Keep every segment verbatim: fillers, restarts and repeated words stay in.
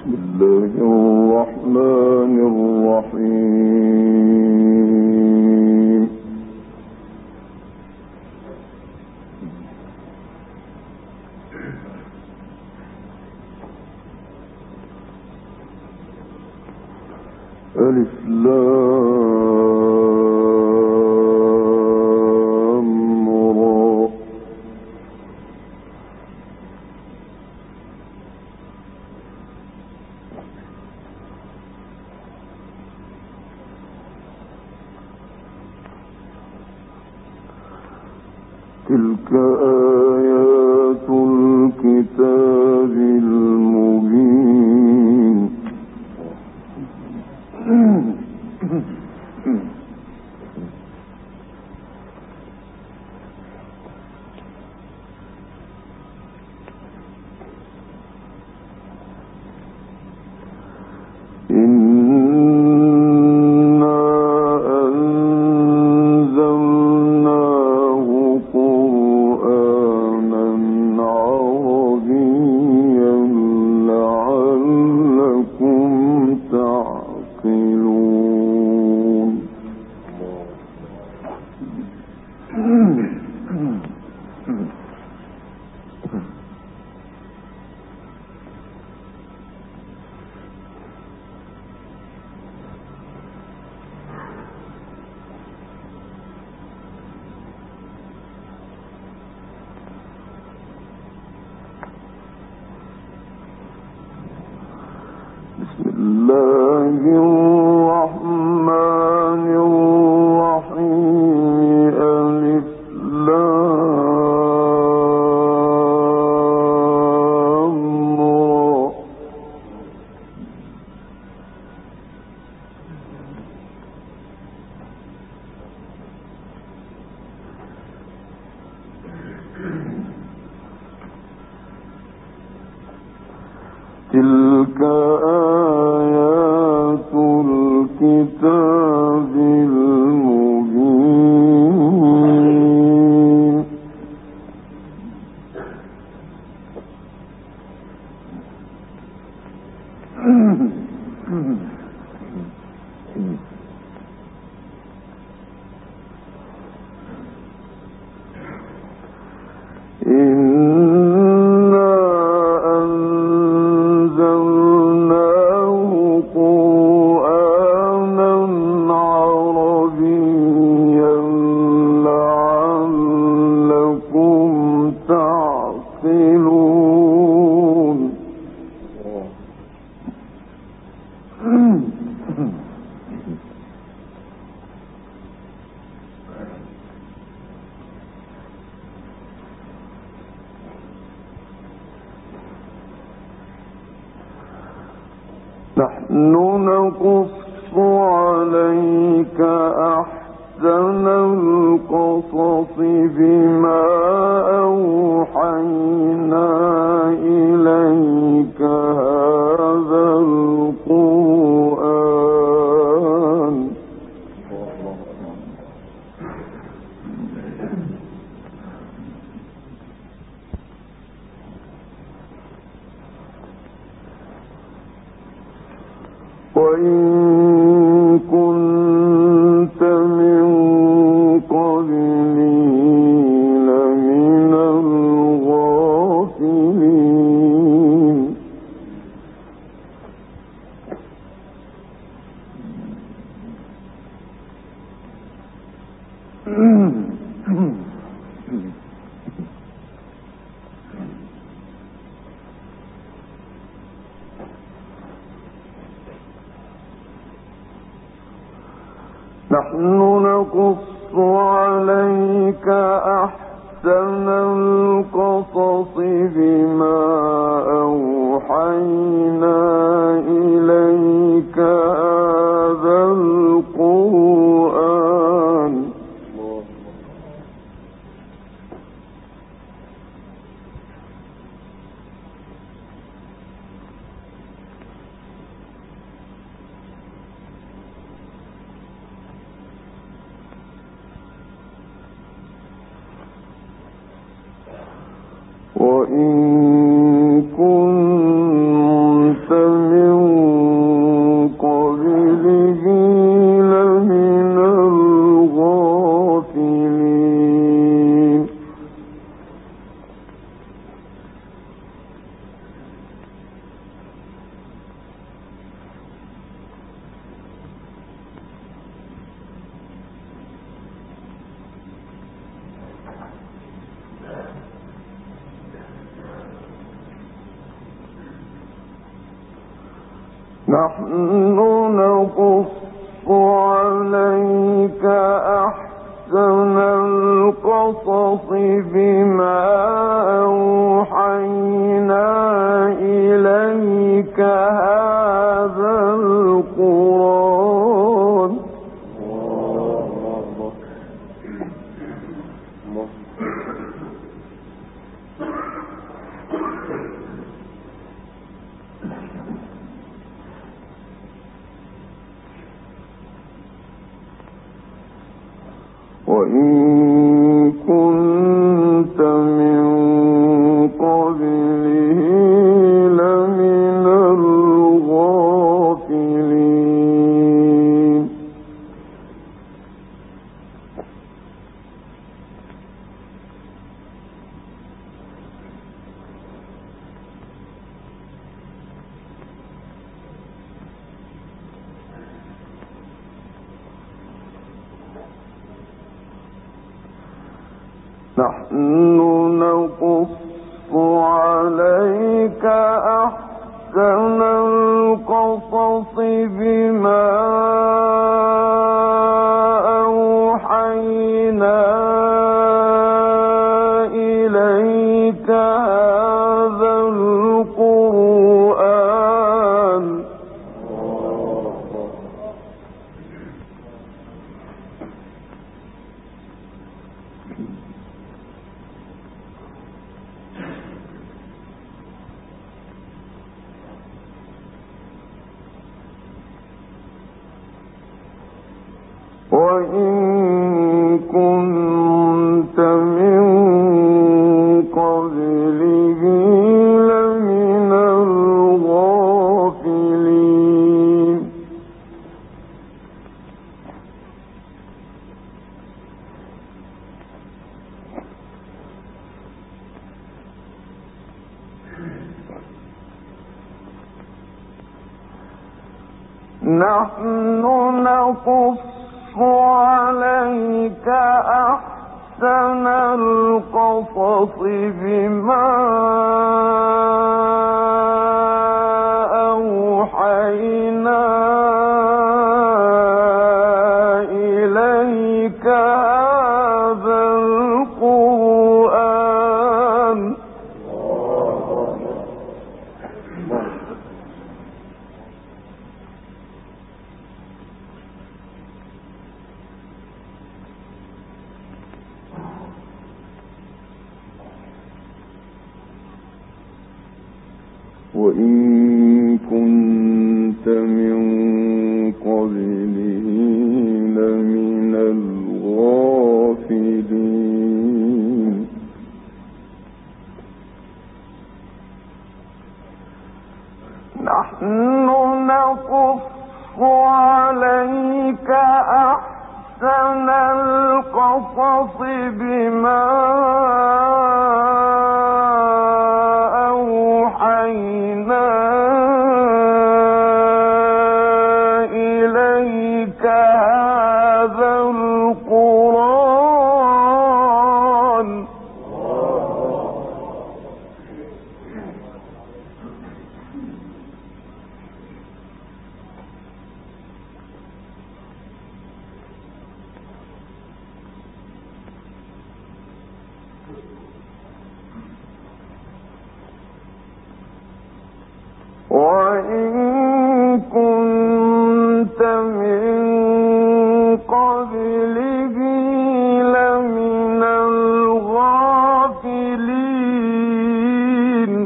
تلك آيات الكتاب المبين الله الرحمن الرحيم ألف لام را تلك آيات الكتاب المبين نحن نقص عليك أحسن القصص بما أوحينا إليك هذا القرآن وإن كنت من قبله لمن الغافلين نحن نقص عليك أحسن القصص بما أوحينا إليك هذا القرآن وإن كنت من نحن نقص عليك أحسن القصص بما أوحينا إليك هذا القرآن. وإن كنت من قبله لمن الغافلين. نحن نقص عليك أحسن القصص بما أوحينا إليك هذا القرآن. وإن كنت من قبله لمن الغافلين. نحن نقص عليك أحسن القصص بما أوحينا إليك هذا القرآن. وإن كنت من قبله لمن الغافلين. نحن نقص عليك أحسن القصص بما أوحينا إليك هذا القرآن. وإن كنت من قبله لمن الغافلين.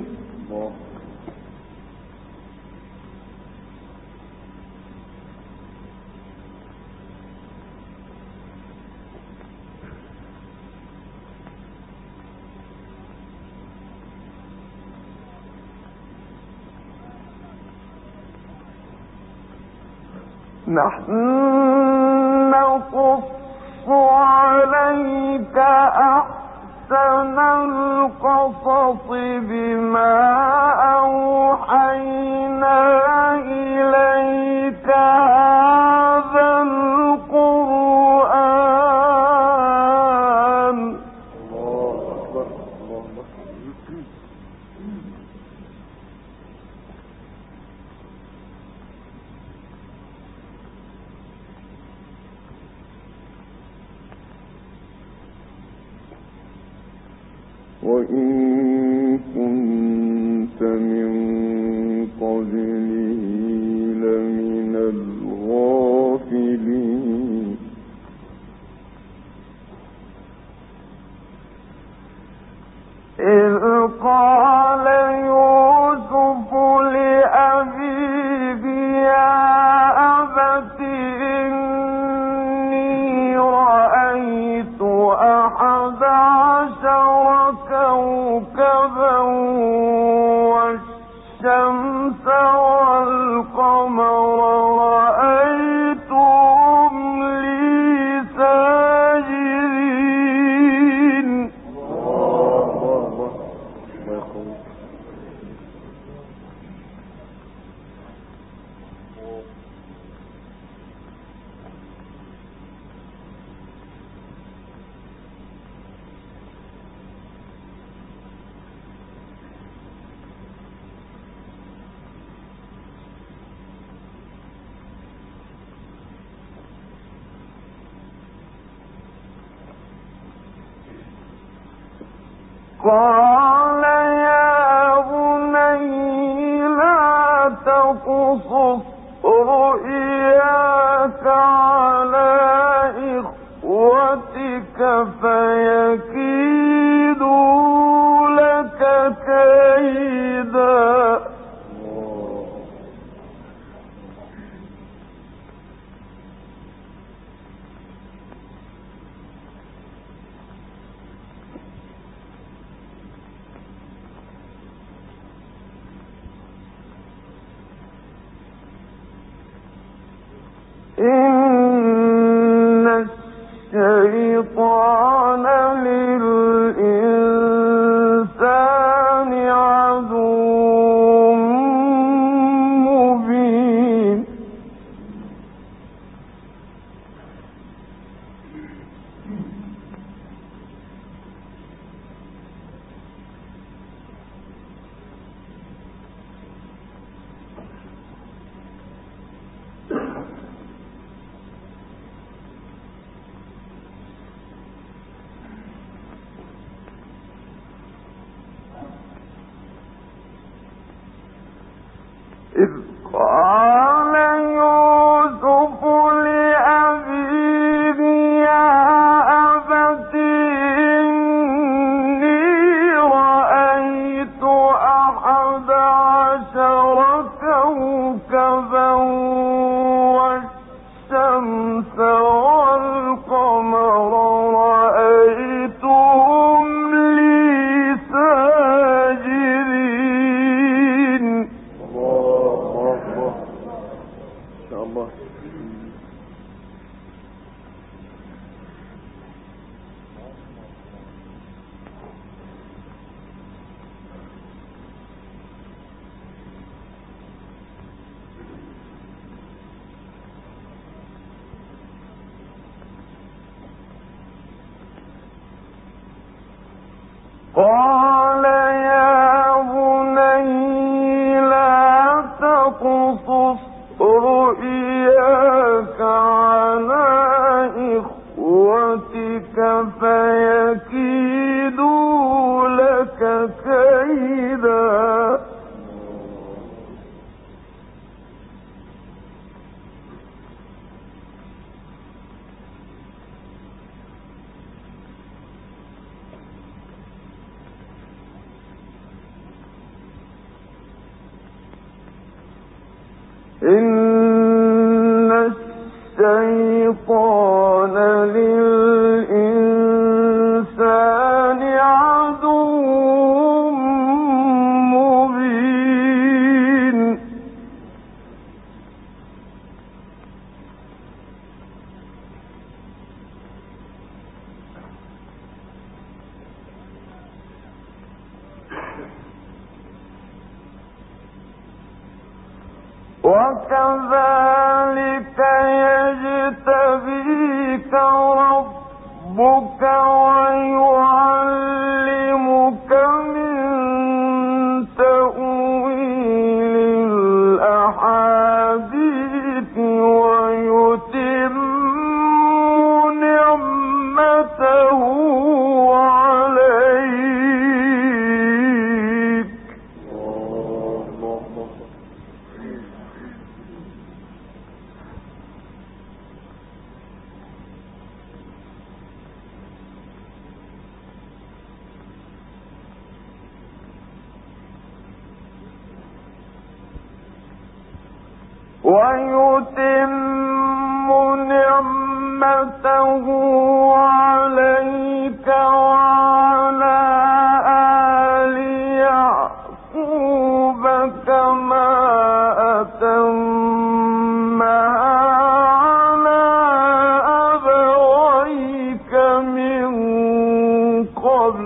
نحن نقص عليك أحسن القصص بما أوحينا إليك هذا القرآن. الله أكبر. الله أكبر. وإن كنت من قبله لمن الغافلين إذ قال يوسف لأبيه يا أبت إني رأيت أحد عشر كوكبا والشمس والقمر رأيتهم لي ساجدين. قال يا بني لا تقصص رؤياك على إخوتك فيكيدوا لك كيدا. إن الشيطان للإنسان عدو مبين. إذ قال يوسف لأبيه يا أبت إني رأيت أحد عشر كوكبا والشمس والقمر رأيتهم لي ساجدين. الله قال يا بني لا تقصص رؤياك على إخوتك فيكيدوا لك كيدا. إن الشيطان للإنسان عدو مبين. وكذلك يجتبيك ربك ويعلمك من تأويل الأحاديث ويتم نعمته عليك ويتم نعمته عليك وعلى آل يعقوب كما أتمها على أبويك من قبل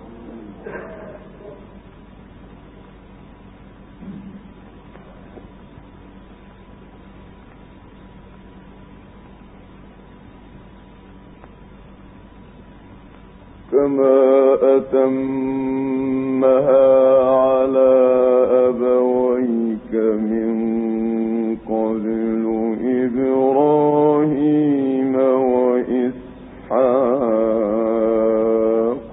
كما أتمها على أبويك من قبل إبراهيم وإسحاق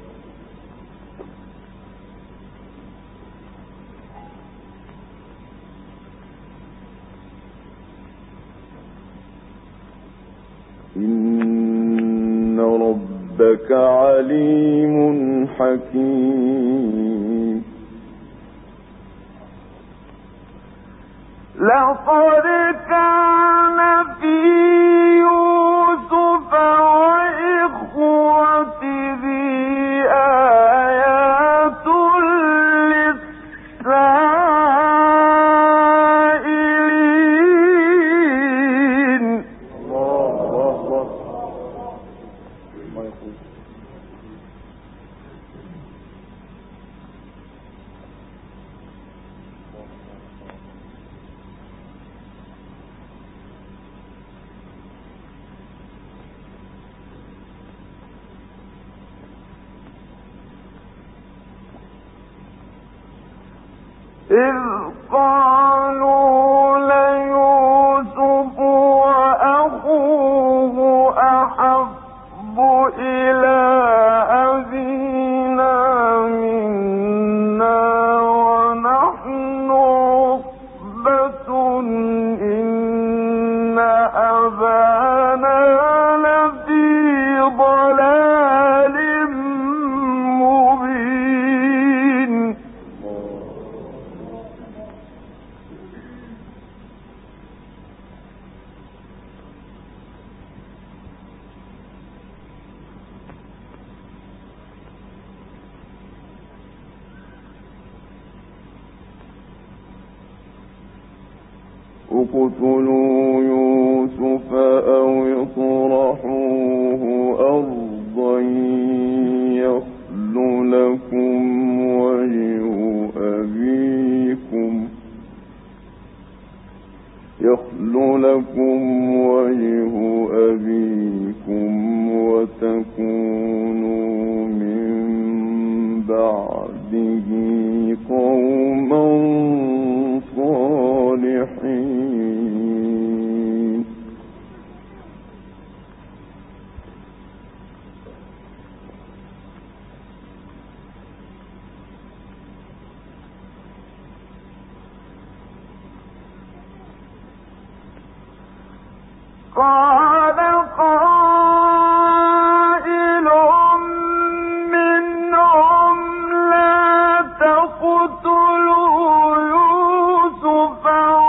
إن ربك عليم حكيم لقد كان في يوسف وإخوته آيات للسائلين إذ قالوا ليوسف وأخوه أحب إلى أبينا منا ونحن عصبة إن أبانا لفي ضلال مبين اقتلوا يوسف أو اطرحوه أرضا يخل لكم وجه أبيكم يخل لكم وجه أبيكم وتكونوا من بعده قوما صالحين قال قائل منهم لا تقتلوا يوسف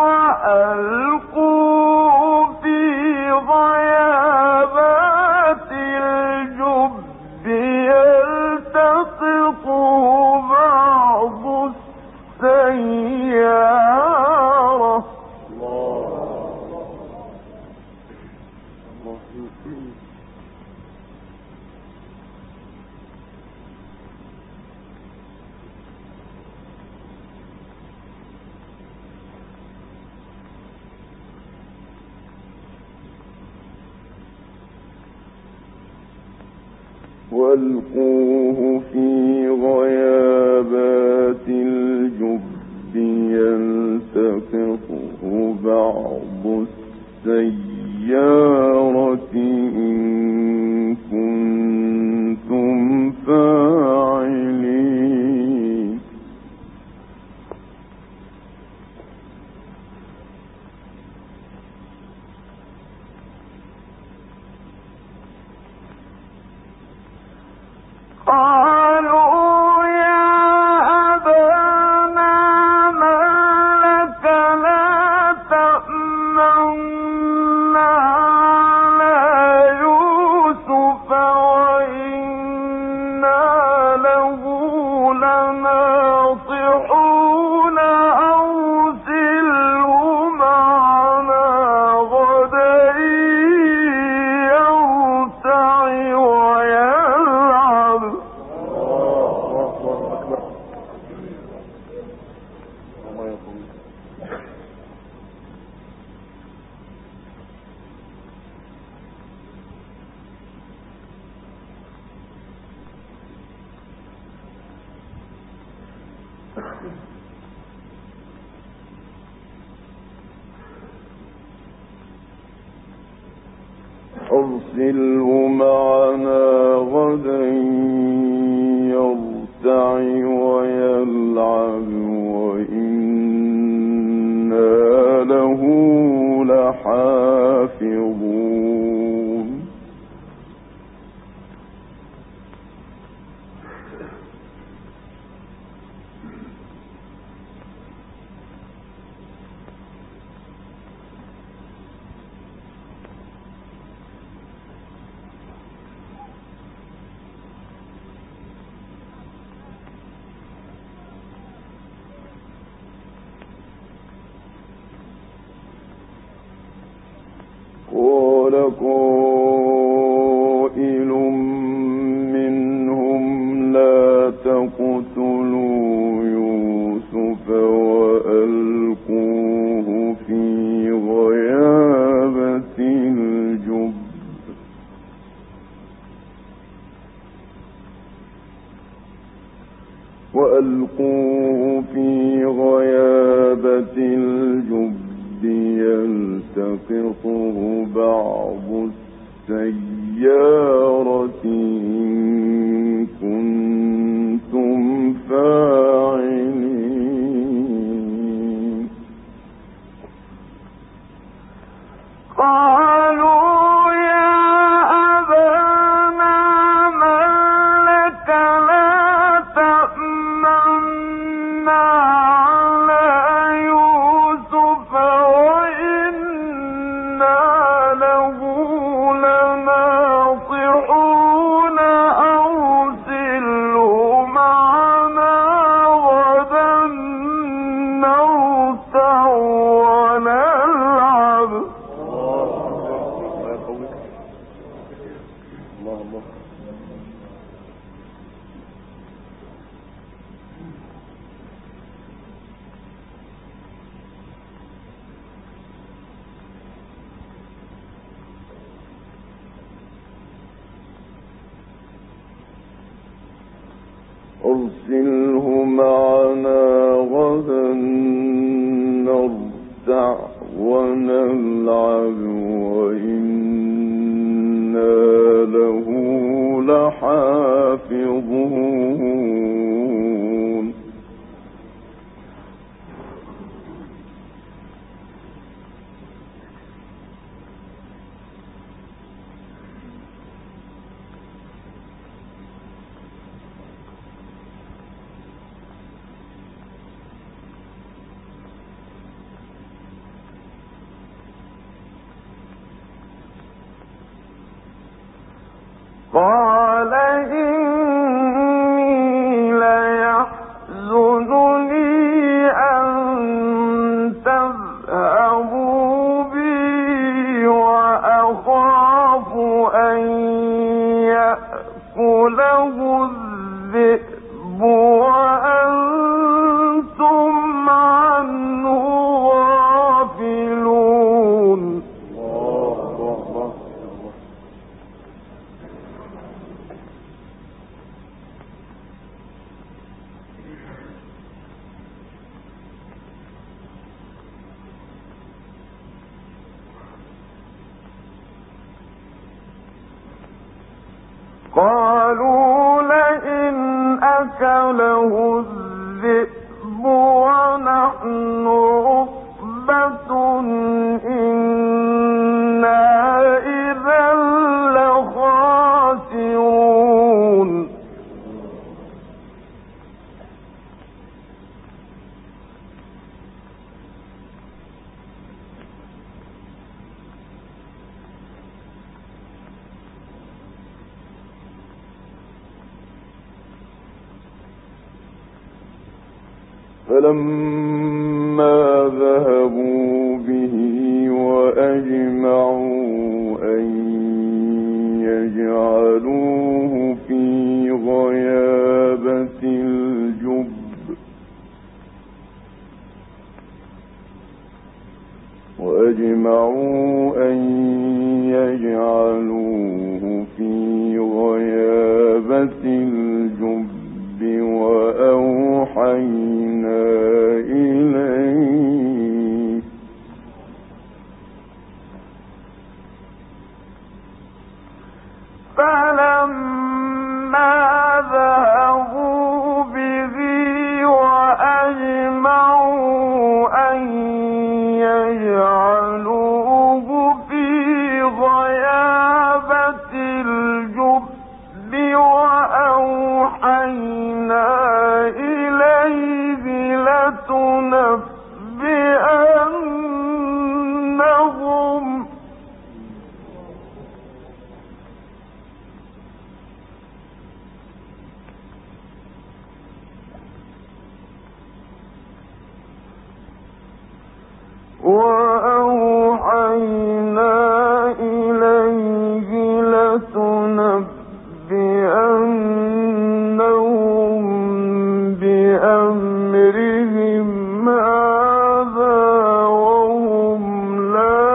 وألقوه في غيابات الجب يلتقطه بعض السيارة وألقوه في غيابات الجب يلتقطه بعض السيارة إن كنتم فاعلين قال له لناصحون أرسله معنا غدا يرتع ويلعب. أرسله معنا غدا يرتع ويلعب وإنا له لحافظون. قال قائل منهم لا تقتلوا يوسف وألقوه في غيابة الجب وألقوه في غيابة الجب يلتقطه بعض السيارة إن كنتم فاعلين. قالوا يا أبانا ما لك لا تأمنا على يوسف وإنا له لناصحون أرسله معنا غدا نرتع ونلعب. أرسله معنا غدا نرتع ونلعب وإنا له لحافظون. قال إني ليحزنني أن تذهبوا بي وأخاف أن يأكله الذئب وأنتم عنه غافلون. قالوا لئن أكله الذئب ونحن عصبة إنا إذا لخاسرون. فلما ذهبوا به وأجمعوا أن يجعلوه في غيابة الجب وأجمعوا أن يجعلوه في غيابة الجب وأوحينا إليه فلما ذهبوا به وأجمعوا أن يجعلوه في غيابة الجب وأوحينا إليه لتنبئنهم وأوحينا إليه لتنبئنهم بأمرهم هذا وهم لا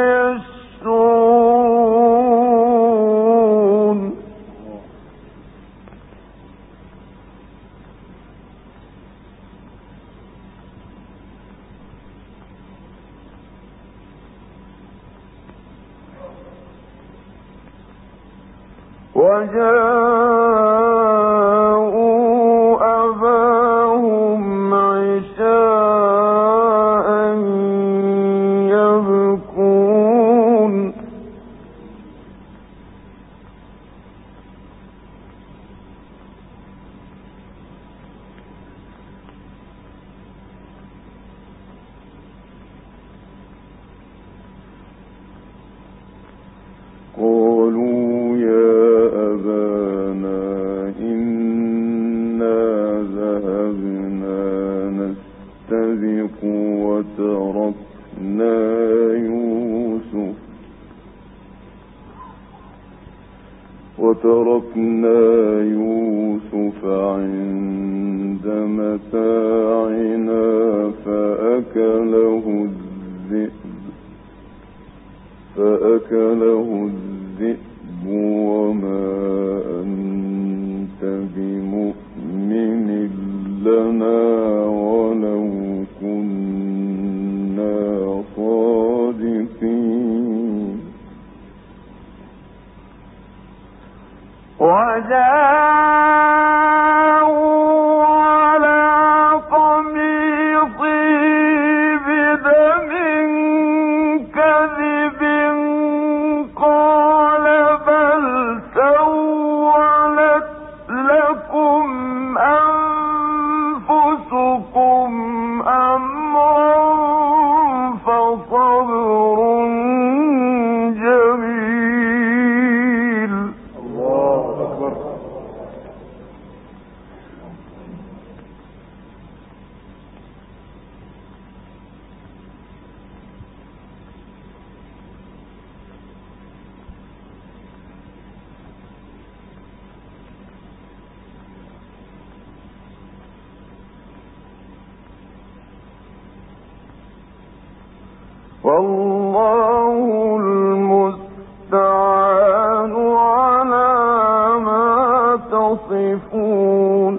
يشعرون وجاءوا أباهم عشاء يبكون قالوا يا أبانا إنا ذهبنا نستبق وتركنا يوسف وتركنا يوسف عند متاعنا فأكله الذئب فأكله الذئب وما أنت بمؤمن لنا ولو كنا صادقين وجاءوا على قميصه بدم كذب قال بل سولت لكم أنفسكم أمرا فصبر جميل. الله أكبر. والله المستعان على ما تصفون.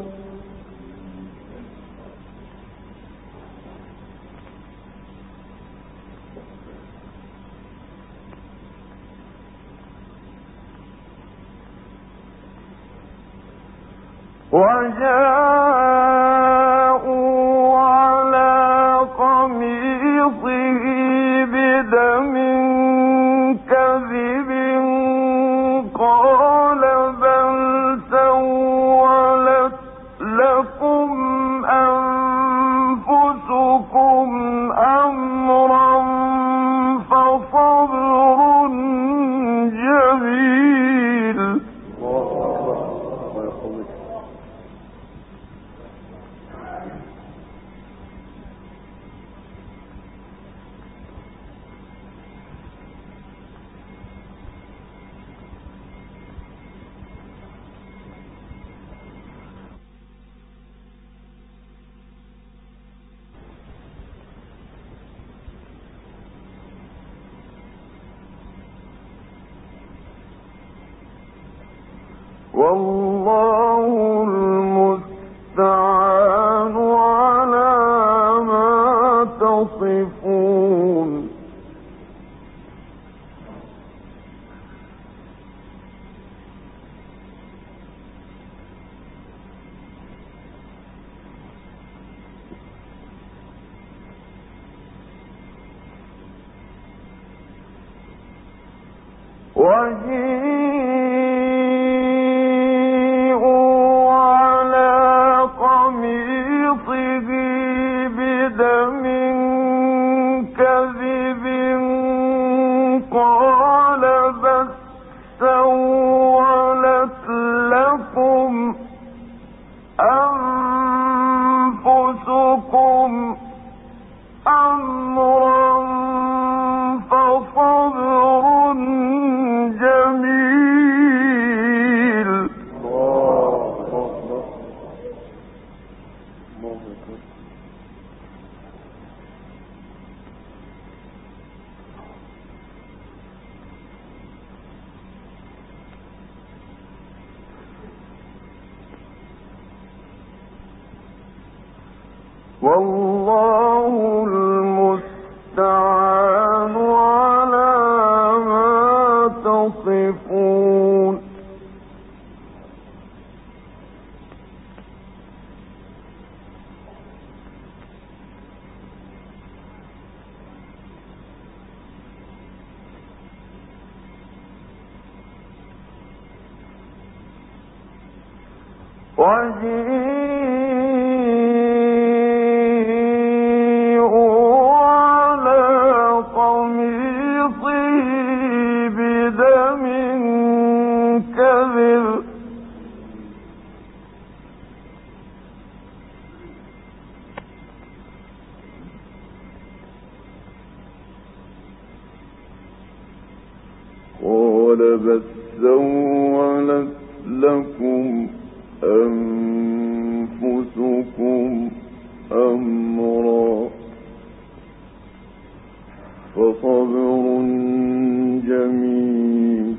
وجاءوا على قميصه بدم كذب قال بل سولت لكم أنفسكم أمرا فصبر جميل. والله المستعان على ما تصفون وجيءوا على قميصه بدم كذب قال بل سولت لكم أنفسكم أمرا فصبر جميل والله المستعان على ما تصفون وجيءوا على قميصه بدم كذب قال بل سولت لكم أنفسكم أمرا فصبر جميل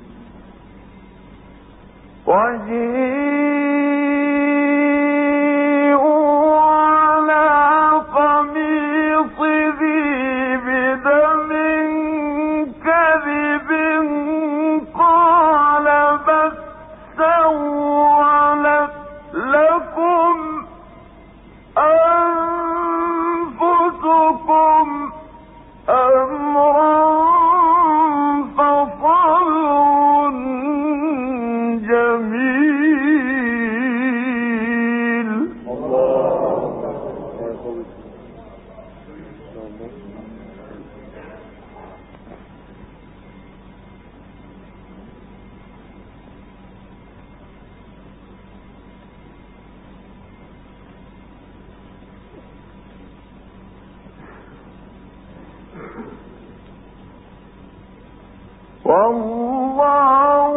وجيءوا على قميصه بدم كذب قال بل سولت لكم أنفسكم أمرا فصبر جميل والله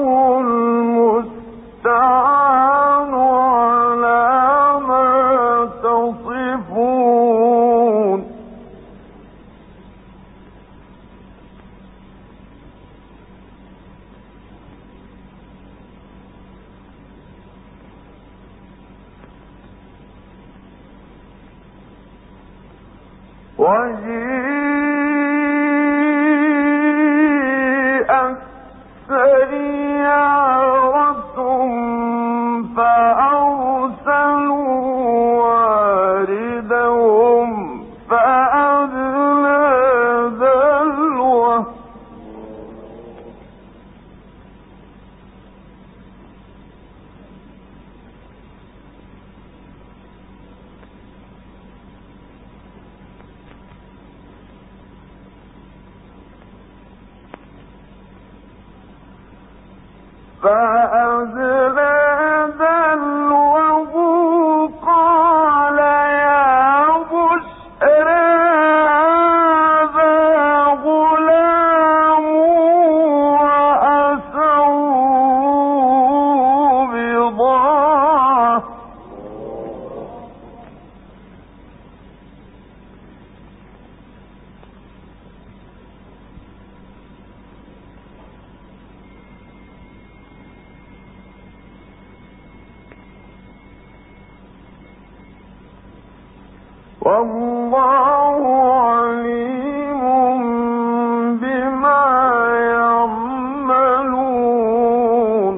المستعان على ما تصفون وجيءت سيارة فأرسلوا واردهم فأدلى دلوه فأدلى دلوه قال يا بشرى هذا غلام وأسروا بضاعة والله عليم بما يعملون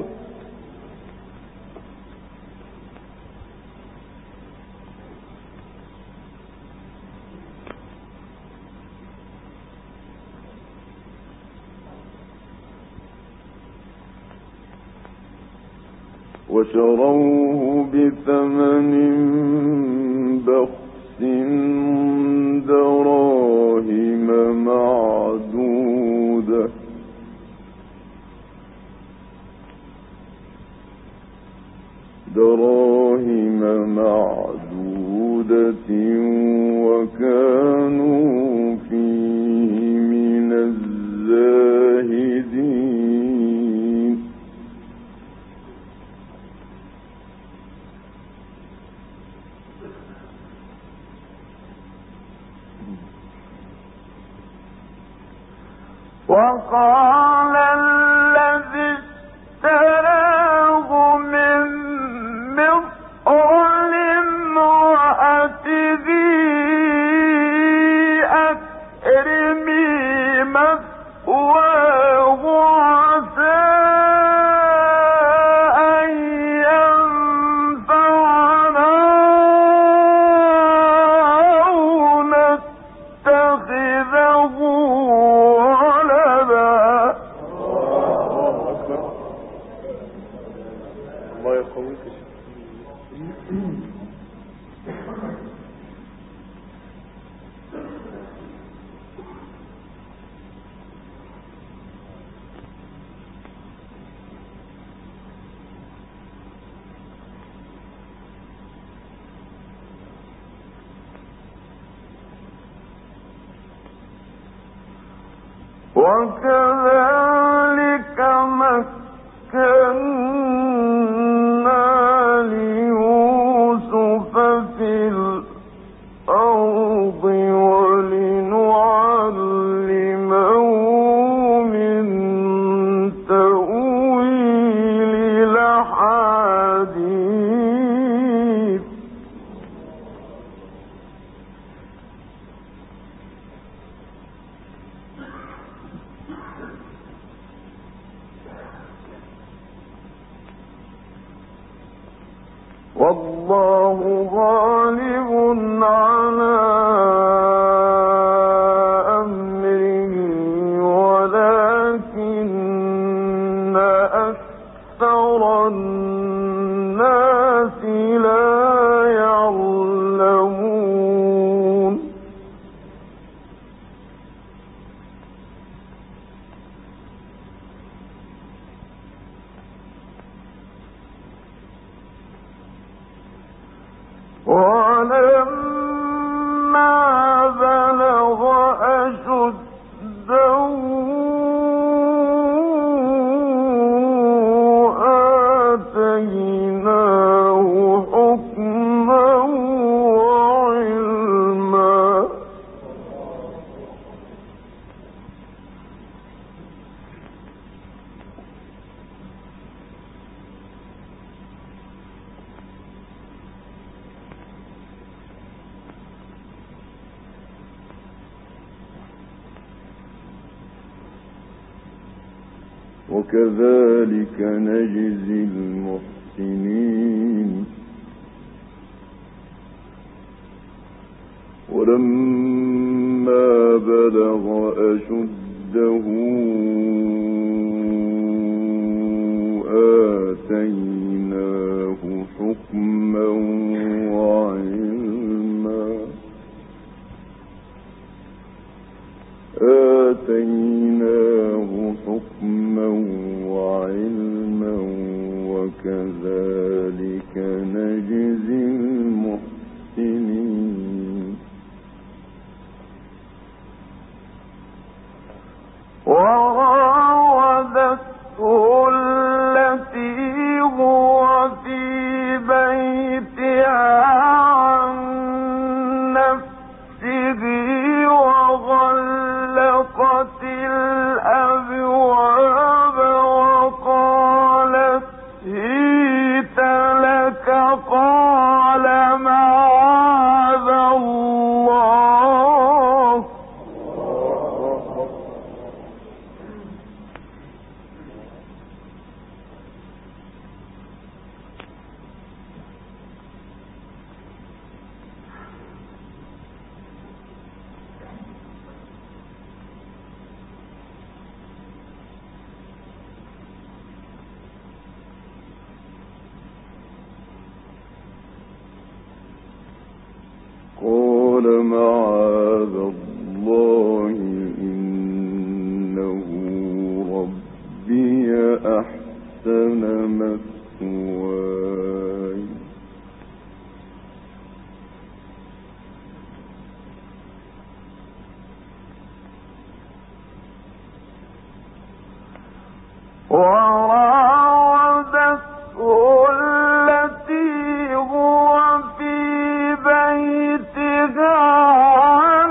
وشروه بثمن بخس دراهم معدودة دراهم معدودة وكانوا فيه من الزاهدين وقال الذي اشتراه من مصر لامرأته أكرمي مثواه عسى أن ينفعنا أو نتخذه وكذلك مكنا ليوسف في الأرض ولنعلمه من تأويل الأحاديث والله غالب على أمره ولكن أكثر الناس لا يعلمون ولما بلغ أشده آتيناه حكما وعلما وكذلك نجزي المحسنين ولما بلغ أشده آتيناه حكما وعلما آتيناه حكما وعلما وكذلك نجزي المحسنين وراودته التي هو في بيتها معاذ الله إنه ربي أحسن مثواي وراودته التي هو في بيتها عن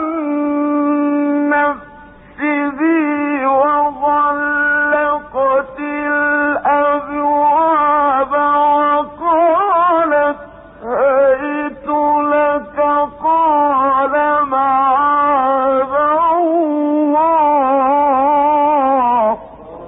نفسه وغلقت الأبواب وقالت هيت لك قال معاذ الله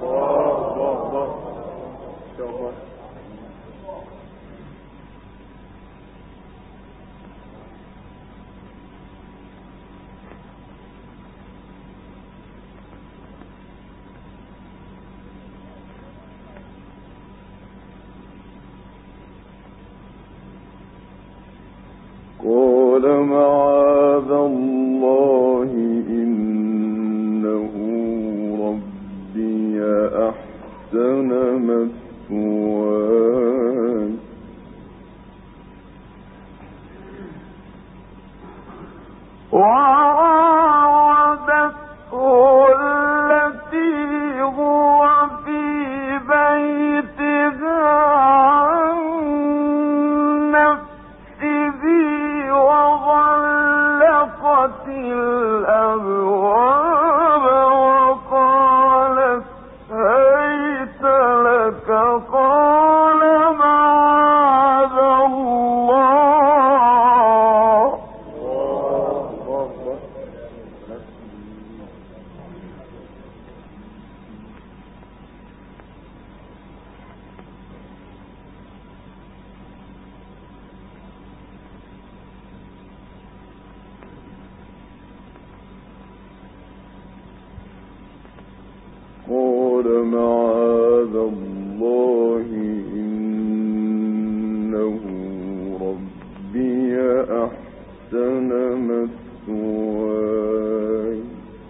قال معاذ الله إنه ربي أحسن مثواي وراودته التي هو في بيتها عن نفسه وغلقت الأبواب وقالت هيت لك قال معاذ الله قال معاذ الله إنه ربي أحسن مثواي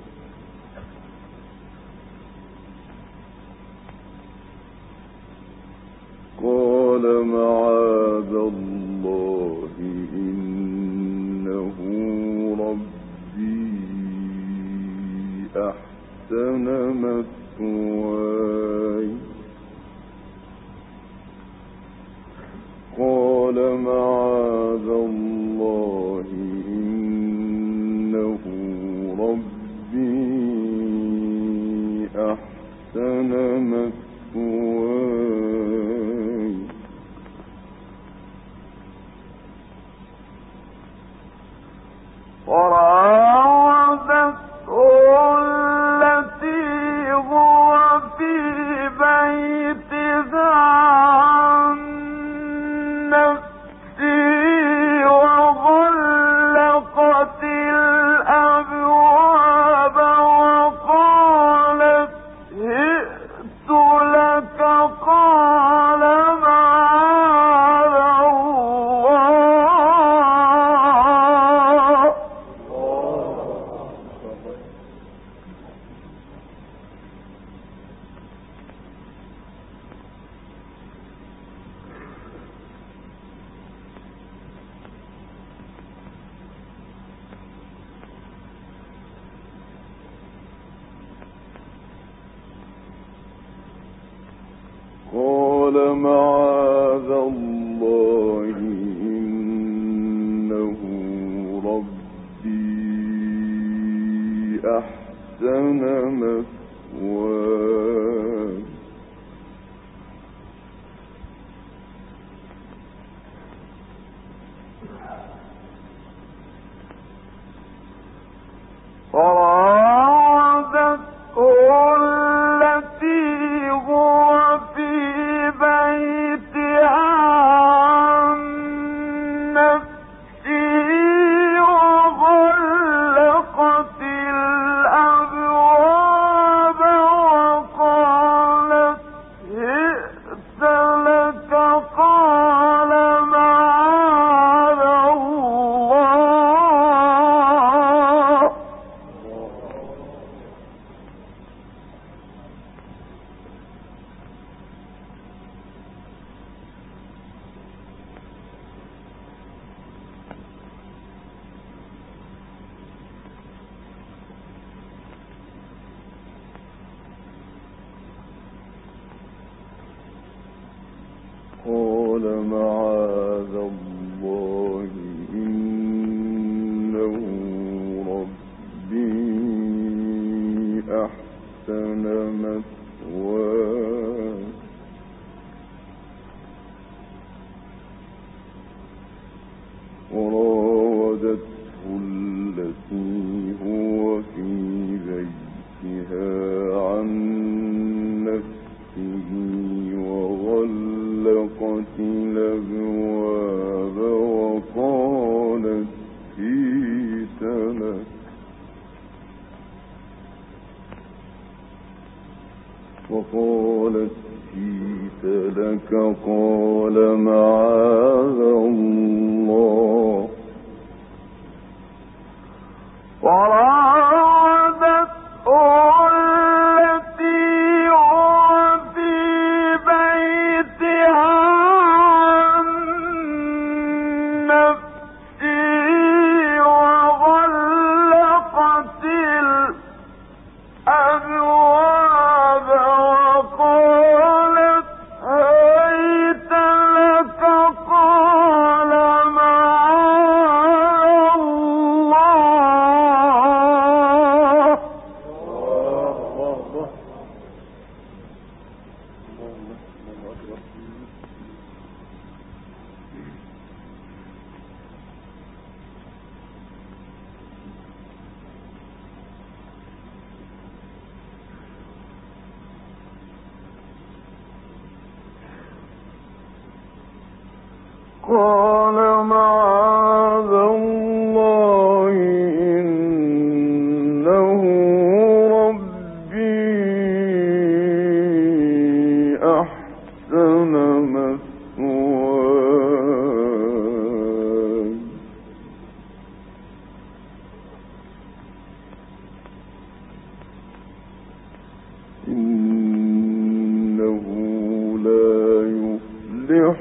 قال معاذ الله إنه ربي أحسن مثواي قال معاذ الله إنه ربي أحسن مثواي وراودته التي هو في بيتها عن نفسه وغلقت الأبواب وقالت هئت لك قال معاذ الله قال معاذ الله إنه ربي أحسن مثواي وراودته التي هو في بيتها عن نفسه وغلقت الأبواب وقالت هئت لك قال معاذ الله قال معاذ الله إنه ربي أحسن مثواي وراودته التي هو في بيتها عن نفسه وغلقت الأبواب وقالت هيت لك وقالت هيت لك قال معاذ الله وراودته التي هو في بيتها عن نفسه وغلقت الأبواب وقالت هيت لك قال معاذ الله قال معاذ الله إنه ربي أحسن مثواي إنه لا يفلح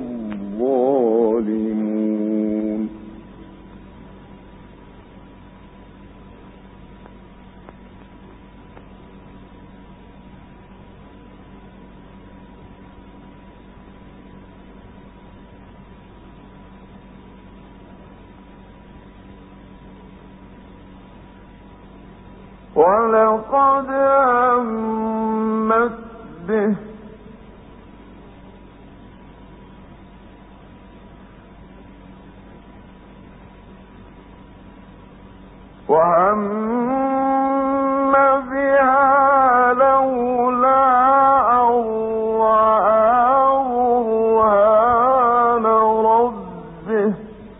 الظالمون ولقد همت به وهم بها لولا أن رأى برهان ربه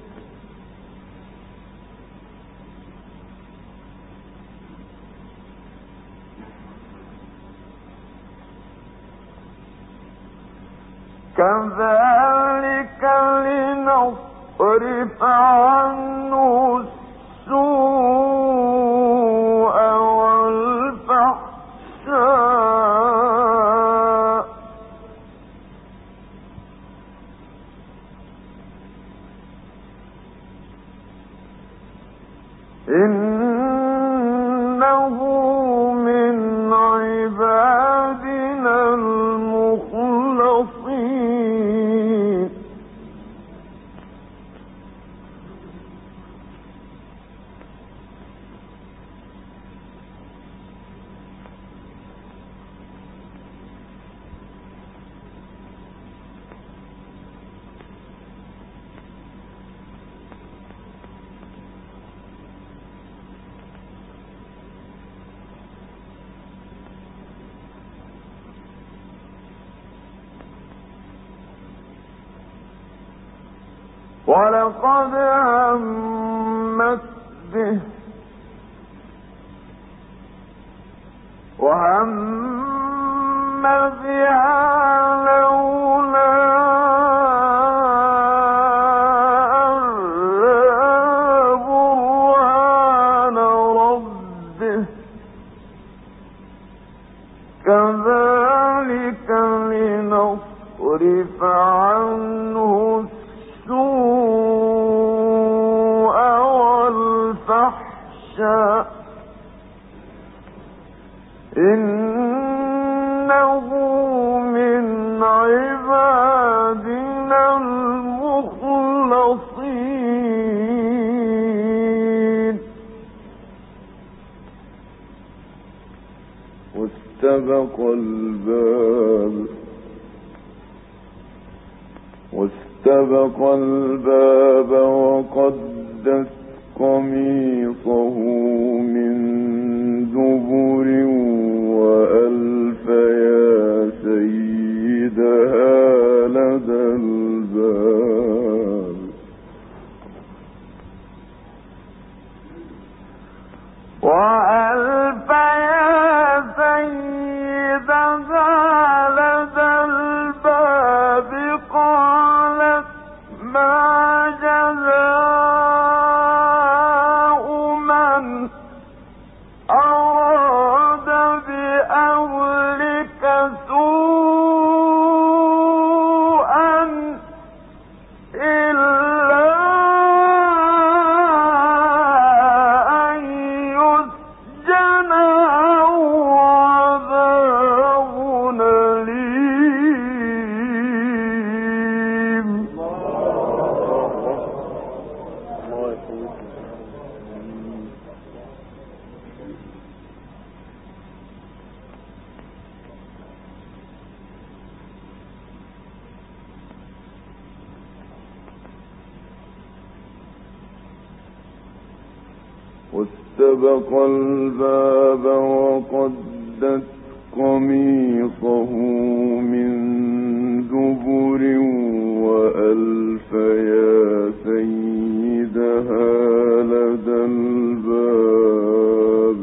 كذلك لنصرف عنه السوء والفحشاء إنه من عبادنا المخلصين ولقد همت به وهم بها لولا أن رأى برهان ربه كذلك لنصرف عنه السوء والفحشاء إنه من عبادنا واستبق الباب واستبق الباب وقدت قميصه من دبر وألف يا سيدها لدى الباب وألف يا سيدها لدى الباب قالت ما جزاء من أراد بأهلك سوءا إلا أن يسجن أو عذاب أليم. واستبق الباب وقدت قميصه من دبر وألف يا سيدها لدى الباب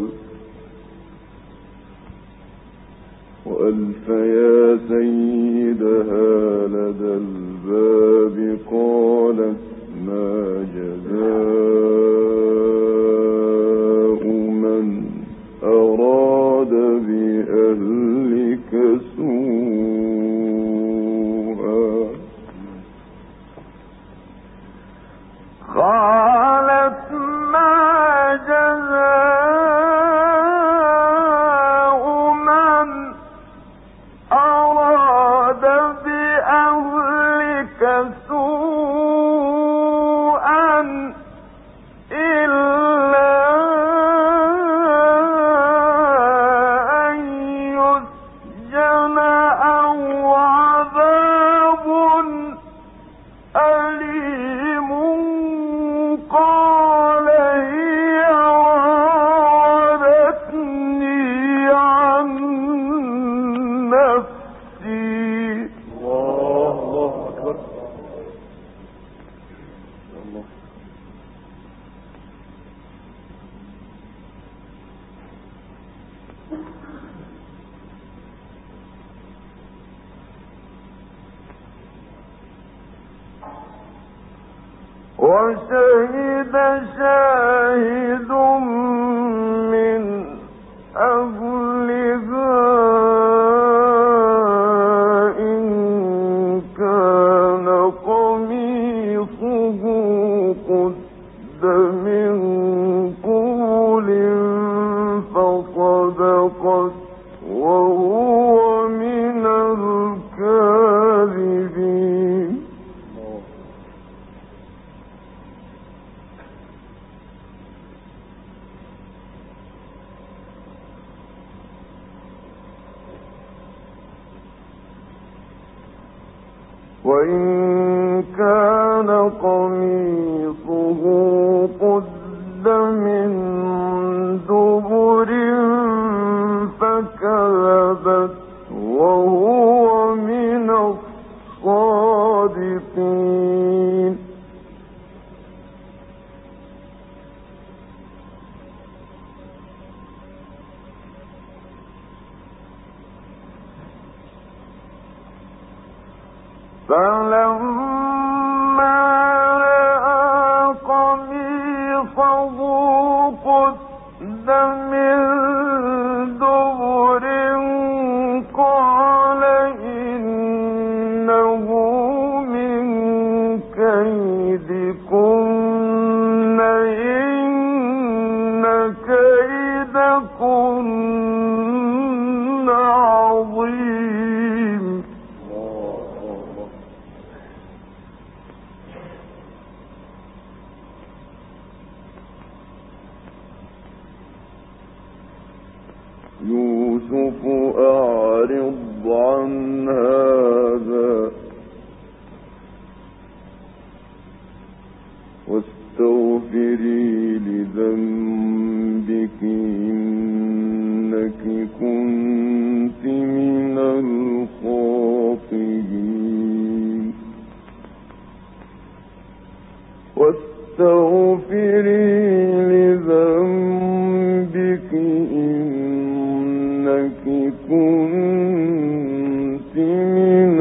وألف يا سيدها لدى الباب قالت ما جزاء من أراد بأهلك سوءا قالت ما جزاء من أراد بأهلك سوءا إلا أن يسجن أو عذاب أليم. قال هي راودتني عن نفسي. الله الله أكبر. الله وشهد شاهد من أهلها إن كان قميصه قد من قبل فصدقت وهو من الكاذبين. وإن كان قميصه قد من دبر فكذبت وهو من الصادقين. فلما رأى قميصه قد من دبر قال إنه من كيدكن إن كيدكن عظيم. يوسف أعرض عن هذا واستغفري لذنبك إنك كنت من الخاطئين واستغفري لذنبك إنك كنت من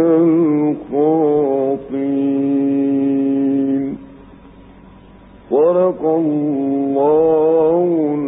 الخاطئين صدق الله